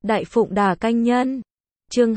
Đại Phụng Đả Canh Nhân. Chương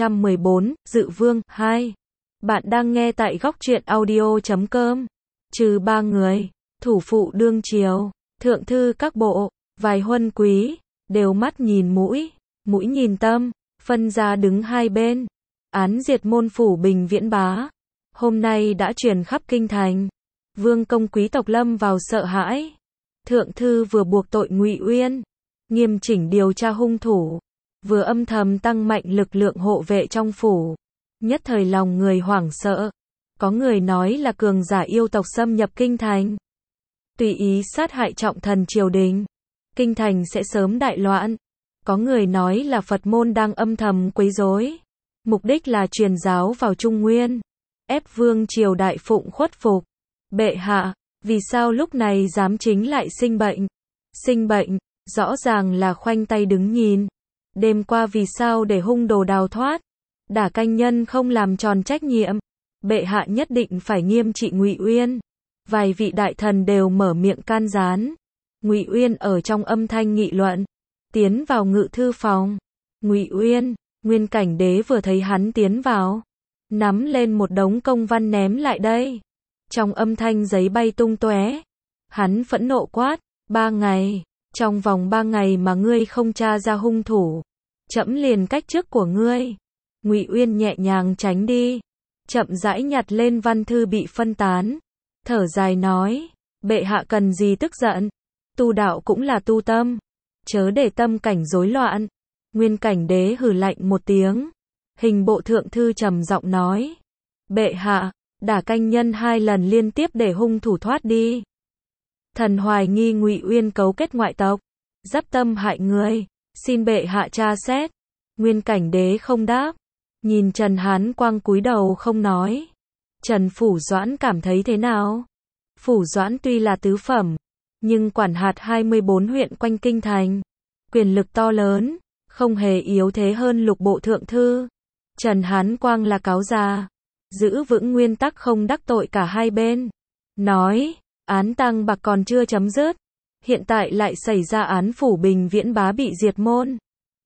214, Dự Vương 2. Bạn đang nghe tại góc truyện audio.com. Trừ ba người, thủ phụ đương triều, thượng thư các bộ, vài huân quý, đều mắt nhìn mũi, mũi nhìn tâm, phân ra đứng hai bên. Án diệt môn phủ Bình Viễn Bá, hôm nay đã truyền khắp kinh thành. Vương công quý tộc lâm vào sợ hãi. Thượng thư vừa buộc tội Ngụy Uyên, nghiêm chỉnh điều tra hung thủ, vừa âm thầm tăng mạnh lực lượng hộ vệ trong phủ. Nhất thời lòng người hoảng sợ. Có người nói là cường giả yêu tộc xâm nhập kinh thành, tùy ý sát hại trọng thần triều đình, kinh thành sẽ sớm đại loạn. Có người nói là Phật môn đang âm thầm quấy rối, mục đích là truyền giáo vào Trung Nguyên, ép vương triều Đại Phụng khuất phục. Bệ hạ, vì sao lúc này giám chính lại sinh bệnh? Sinh bệnh, rõ ràng là khoanh tay đứng nhìn. Đêm qua vì sao để hung đồ đào thoát? Đả Canh Nhân không làm tròn trách nhiệm. Bệ hạ nhất định phải nghiêm trị Ngụy Uyên. Vài vị đại thần đều mở miệng can gián. Ngụy Uyên ở trong âm thanh nghị luận, tiến vào ngự thư phòng. Ngụy Uyên, Nguyên Cảnh Đế vừa thấy hắn tiến vào, nắm lên một đống công văn ném lại đây. Trong âm thanh giấy bay tung tóe. Hắn phẫn nộ quát, 3 ngày, trong vòng 3 ngày mà ngươi không tra ra hung thủ, trẫm liền cách chức của ngươi. Ngụy Uyên nhẹ nhàng tránh đi, chậm rãi nhặt lên văn thư bị phân tán, thở dài nói, bệ hạ cần gì tức giận, tu đạo cũng là tu tâm, chớ để tâm cảnh rối loạn. Nguyên Cảnh Đế hừ lạnh một tiếng. Hình bộ thượng thư trầm giọng nói, bệ hạ, Đả Canh Nhân 2 lần liên tiếp để hung thủ thoát đi. Thần hoài nghi Ngụy Uyên cấu kết ngoại tộc, giáp tâm hại người, xin bệ hạ tra xét. Nguyên Cảnh Đế không đáp, nhìn Trần Hán Quang cúi đầu không nói. Trần Phủ Doãn cảm thấy thế nào? Phủ Doãn tuy là tứ phẩm, nhưng quản hạt 24 huyện quanh kinh thành, quyền lực to lớn, không hề yếu thế hơn lục bộ thượng thư. Trần Hán Quang là cáo già, giữ vững nguyên tắc không đắc tội cả hai bên. Nói, án Tăng Bạc còn chưa chấm dứt, hiện tại lại xảy ra án phủ Bình Viễn Bá bị diệt môn.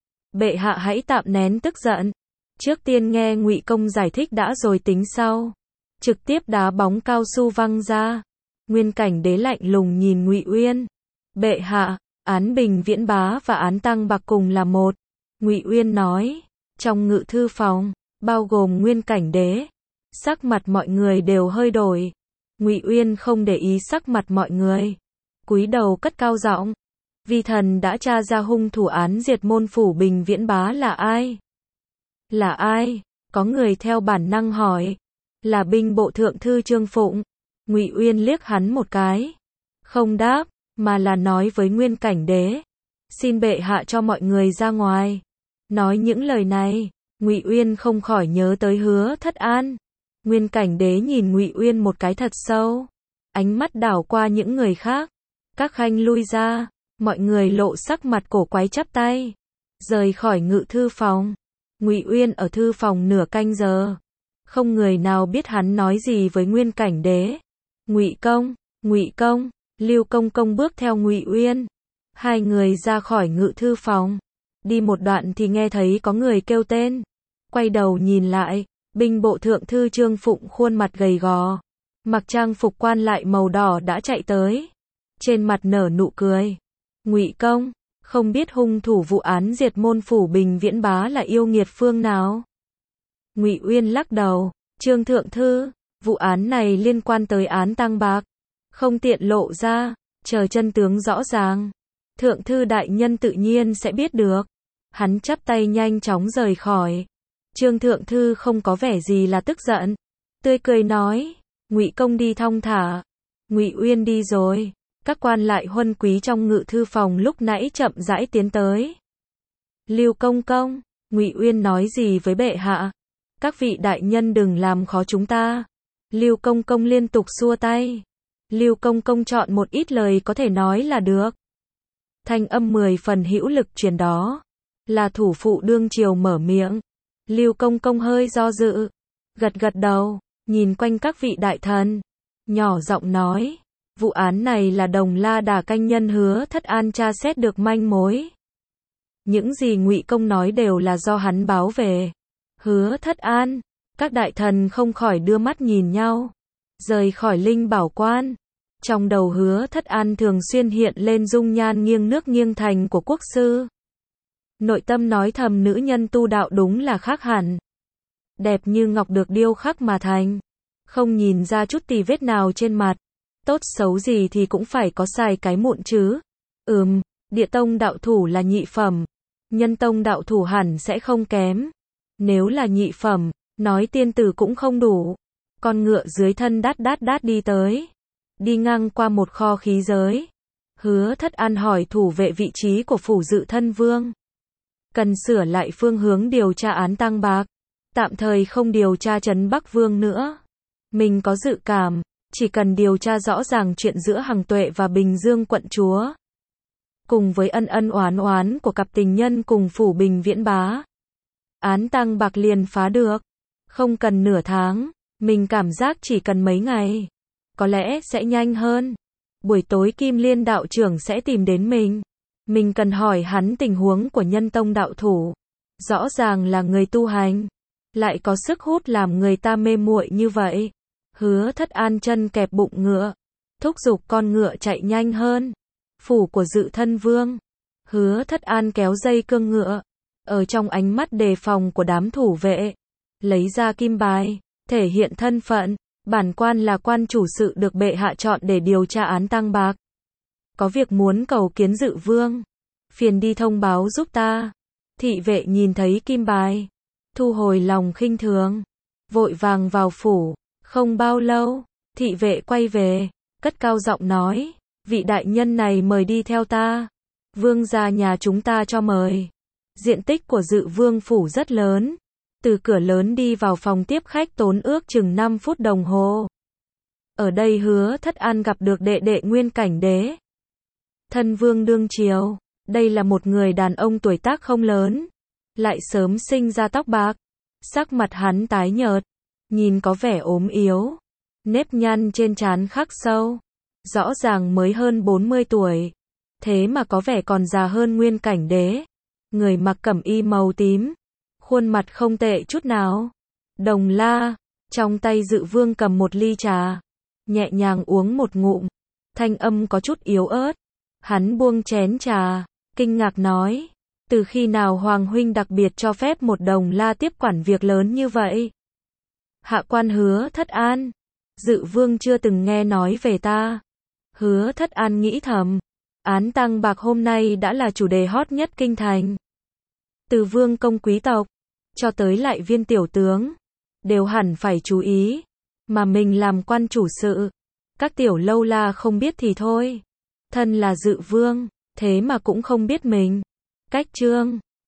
Bệ hạ hãy tạm nén tức giận, trước tiên nghe Ngụy công giải thích đã rồi tính sau. Trực tiếp đá bóng cao su văng ra. Nguyên Cảnh Đế lạnh lùng nhìn Ngụy Uyên. Bệ hạ, án Bình Viễn Bá và án Tăng Bạc cùng là một. Ngụy Uyên nói. Trong ngự thư phòng, bao gồm Nguyên Cảnh Đế, sắc mặt mọi người đều hơi đổi. Ngụy Uyên không để ý sắc mặt mọi người, cúi đầu cất cao giọng, vi thần đã tra ra hung thủ án diệt môn phủ Bình Viễn Bá là ai? Là ai? Có người theo bản năng hỏi. Là binh bộ thượng thư Trương Phụng. Ngụy Uyên liếc hắn một cái, không đáp, mà là nói với Nguyên Cảnh Đế, xin bệ hạ cho mọi người ra ngoài. Nói những lời này, Ngụy Uyên không khỏi nhớ tới Hứa Thất An. Nguyên Cảnh Đế nhìn Ngụy Uyên một cái thật sâu, ánh mắt đảo qua những người khác. Các khanh lui ra, mọi người lộ sắc mặt cổ quái chắp tay, rời khỏi ngự thư phòng. Ngụy Uyên ở thư phòng nửa canh giờ, không người nào biết hắn nói gì với Nguyên Cảnh Đế. Ngụy công, Lưu Công công bước theo Ngụy Uyên. Hai người ra khỏi ngự thư phòng, đi một đoạn thì nghe thấy có người kêu tên. Quay đầu nhìn lại, binh bộ thượng thư Trương Phụng khuôn mặt gầy gò, mặc trang phục quan lại màu đỏ đã chạy tới. Trên mặt nở nụ cười. Ngụy công, không biết hung thủ vụ án diệt môn phủ Bình Viễn Bá là yêu nghiệt phương nào? Ngụy Uyên lắc đầu, Trương thượng thư, vụ án này liên quan tới án Tăng Bạc, không tiện lộ ra, chờ chân tướng rõ ràng, thượng thư đại nhân tự nhiên sẽ biết được. Hắn chắp tay nhanh chóng rời khỏi. Trương thượng thư không có vẻ gì là tức giận, tươi cười nói, Ngụy công đi thong thả. Ngụy Uyên đi rồi. Các quan lại huân quý trong ngự thư phòng lúc nãy chậm rãi tiến tới. Lưu công công, Ngụy Uyên nói gì với bệ hạ? Các vị đại nhân đừng làm khó chúng ta. Lưu công công liên tục xua tay. Lưu công công chọn một ít lời có thể nói là được. Thanh âm 10 phần hữu lực truyền đó. Là thủ phụ đương triều mở miệng. Lưu công công hơi do dự, gật gật đầu, nhìn quanh các vị đại thần, nhỏ giọng nói, vụ án này là Đồng La Đả Canh Nhân Hứa Thất An tra xét được manh mối. Những gì Ngụy Công nói đều là do hắn báo về. Hứa Thất An, các đại thần không khỏi đưa mắt nhìn nhau, rời khỏi Linh Bảo Quan. Trong đầu Hứa Thất An thường xuyên hiện lên dung nhan nghiêng nước nghiêng thành của quốc sư. Nội tâm nói thầm nữ nhân tu đạo đúng là khác hẳn. Đẹp như ngọc được điêu khắc mà thành. Không nhìn ra chút tì vết nào trên mặt. Tốt xấu gì thì cũng phải có xài cái mụn chứ. Địa tông đạo thủ là nhị phẩm. Nhân tông đạo thủ hẳn sẽ không kém. Nếu là nhị phẩm, nói tiên tử cũng không đủ. Con ngựa dưới thân đát đát đát đi tới. Đi ngang qua một kho khí giới. Hứa Thất An hỏi thủ vệ vị trí của phủ dự thân vương. Cần sửa lại phương hướng điều tra án Tăng Bạc. Tạm thời không điều tra Trấn Bắc Vương nữa. Mình có dự cảm, chỉ cần điều tra rõ ràng chuyện giữa Hằng Tuệ và Bình Dương quận chúa. Cùng với ân ân oán oán của cặp tình nhân cùng phủ Bình Viễn Bá. Án Tăng Bạc liền phá được. Không cần nửa tháng, mình cảm giác chỉ cần mấy ngày. Có lẽ sẽ nhanh hơn. Buổi tối Kim Liên đạo trưởng sẽ tìm đến mình. Mình cần hỏi hắn tình huống của nhân tông đạo thủ. Rõ ràng là người tu hành, lại có sức hút làm người ta mê muội như vậy. Hứa Thất An chân kẹp bụng ngựa, thúc giục con ngựa chạy nhanh hơn. Phủ của dự thân vương. Hứa Thất An kéo dây cương ngựa. Ở trong ánh mắt đề phòng của đám thủ vệ, lấy ra kim bài, thể hiện thân phận. Bản quan là quan chủ sự được bệ hạ chọn để điều tra án Tăng Bạc. Có việc muốn cầu kiến dự vương. Phiền đi thông báo giúp ta. Thị vệ nhìn thấy kim bài, thu hồi lòng khinh thường, vội vàng vào phủ. Không bao lâu, thị vệ quay về, cất cao giọng nói, vị đại nhân này mời đi theo ta. Vương gia nhà chúng ta cho mời. Diện tích của dự vương phủ rất lớn. Từ cửa lớn đi vào phòng tiếp khách tốn ước chừng 5 phút đồng hồ. Ở đây Hứa Thất An gặp được đệ đệ Nguyên Cảnh Đế. Thân vương đương triều. Đây là một người đàn ông tuổi tác không lớn, lại sớm sinh ra tóc bạc. Sắc mặt hắn tái nhợt, nhìn có vẻ ốm yếu. Nếp nhăn trên trán khắc sâu. Rõ ràng mới hơn 40 tuổi. Thế mà có vẻ còn già hơn Nguyên Cảnh Đế. Người mặc cẩm y màu tím. Khuôn mặt không tệ chút nào. Đồng la. Trong tay dự vương cầm một ly trà. Nhẹ nhàng uống một ngụm. Thanh âm có chút yếu ớt. Hắn buông chén trà, kinh ngạc nói. Từ khi nào Hoàng huynh đặc biệt cho phép một đồng la tiếp quản việc lớn như vậy? Hạ quan Hứa Thất An. Dự vương chưa từng nghe nói về ta. Hứa Thất An nghĩ thầm. Án Tăng Bạc hôm nay đã là chủ đề hot nhất kinh thành. Từ vương công quý tộc, cho tới lại viên tiểu tướng, đều hẳn phải chú ý. Mà mình làm quan chủ sự. Các tiểu lâu la không biết thì thôi. Thân là dự vương, thế mà cũng không biết mình. Cách chương